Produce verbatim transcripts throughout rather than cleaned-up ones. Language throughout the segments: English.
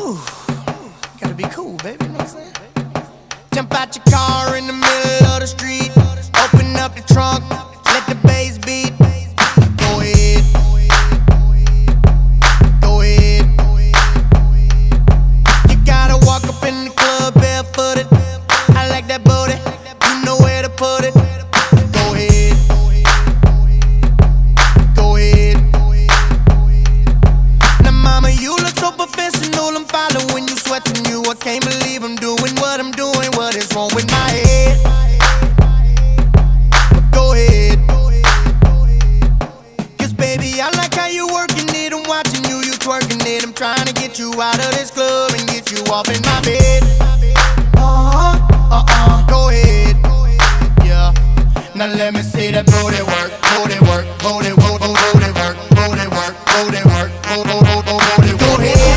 Ooh, gotta be cool, baby, you know what I'm saying? Jump out your car in the middle of the street, open up the trunk, let the bass beat. Go ahead, go ahead. You gotta walk up in the club barefooted. I like that booty, you know where to put it. Go ahead, go ahead. Now mama, you look so professional, I'm following you, sweating you. I can't believe I'm doing what I'm doing. What is wrong with my head? But go ahead, cause baby, I like how you working it. I'm watching you, you twerking it. I'm trying to get you out of this club and get you off in my bed. Uh-huh, uh-uh, go ahead, yeah. Now let me see that booty work, booty work, booty work, booty work, booty work, booty work, booty work, booty work. Go ahead,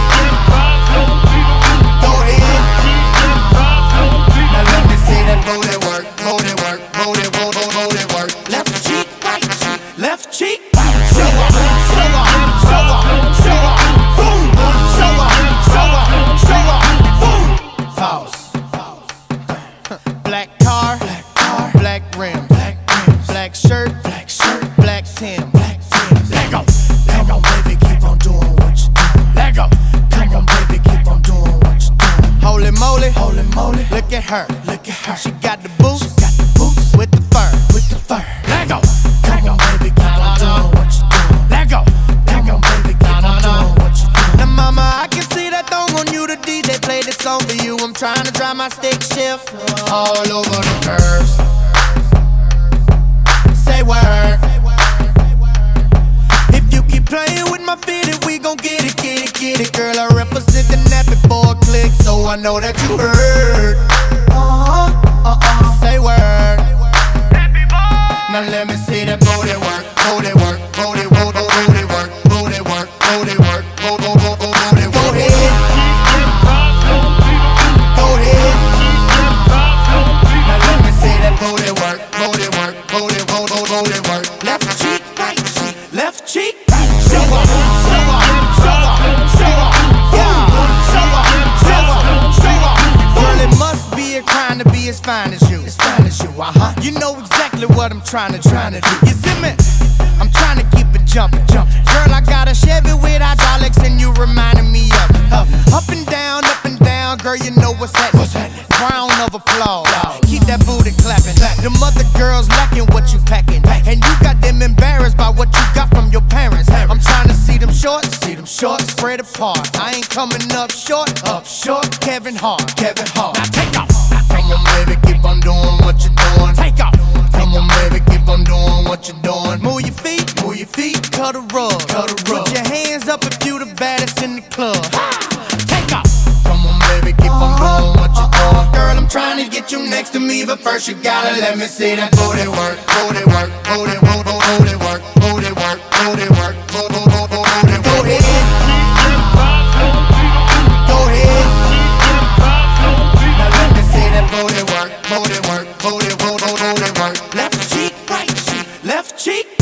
go ahead. Now let me see that booty work, booty work, booty work, booty work. Left cheek, right cheek, left cheek. Show up, show up, show up, show up, boom. Show up, show up, show up, boom. Pause. Black car, black car, black rim, black rims, black shirt, black shirt, black Tim, black Tim. Let go, let go, baby, keep on doing what you doing. Let go, come on, baby, keep on doing what you doing. Holy moly, holy moly, look at her, look at her. She got the boots, she got the boots with the fur, with the fur. Let go, come on, baby, keep on doing what you doing. Let go, come on, baby, keep on doing what you doing. Now, mama, I can see that thong on you. The D J played this song for you. I'm trying to drive my stick shift all over the curves. Say word. If you keep playing with my fitted, we gon' get it, get it, get it. Girl, I represent the net before a click, so I know that you heard. Uh-huh, uh-uh, say word. Now let me see that booty work, booty work, booty work, booty work, booty work, booty work, booty work, booty work. Go ahead, go ahead. Now let me see that booty work, booty work, booty work, booty work. Left cheek, right cheek, left cheek. Show up, show up, show up, show up, yeah. Show up, show up, show up. Girl, it must be a crime to be as fine as you, as fine as you, uh-huh. You know exactly what I'm trying to, trying to do. You see me? I'm trying to keep it jumping, jumping. Girl, I got a Chevy with hydraulics and you reminding me of it. Up, up and down, up and down, girl, you know what's happening. What's happening? Round of applause. Keep that booty clapping. Them other girls lacking what you packing, and you got them embarrassed by what you got from your parents. I'm trying to see them shorts, see them shorts spread apart. I ain't coming up short, up short. Kevin Hart, Kevin Hart. Now take off. Come on, baby, keep on doing what you're doing. Take off. Come on, baby, keep on doing what you're doing. Move your feet, move your feet, cut a rug, cut a rug. Put your hands up if you the baddest in the club. Take off. Come on, baby, keep on doing what you're doing. Girl, I'm trying to get you next to me, but first you gotta let me see that booty work, booty work, booty work, booty work, booty work, booty work, booty work, booty work. Go ahead, go ahead. Now let me see that booty work, booty work, booty work, booty work. Left cheek, right cheek, left cheek.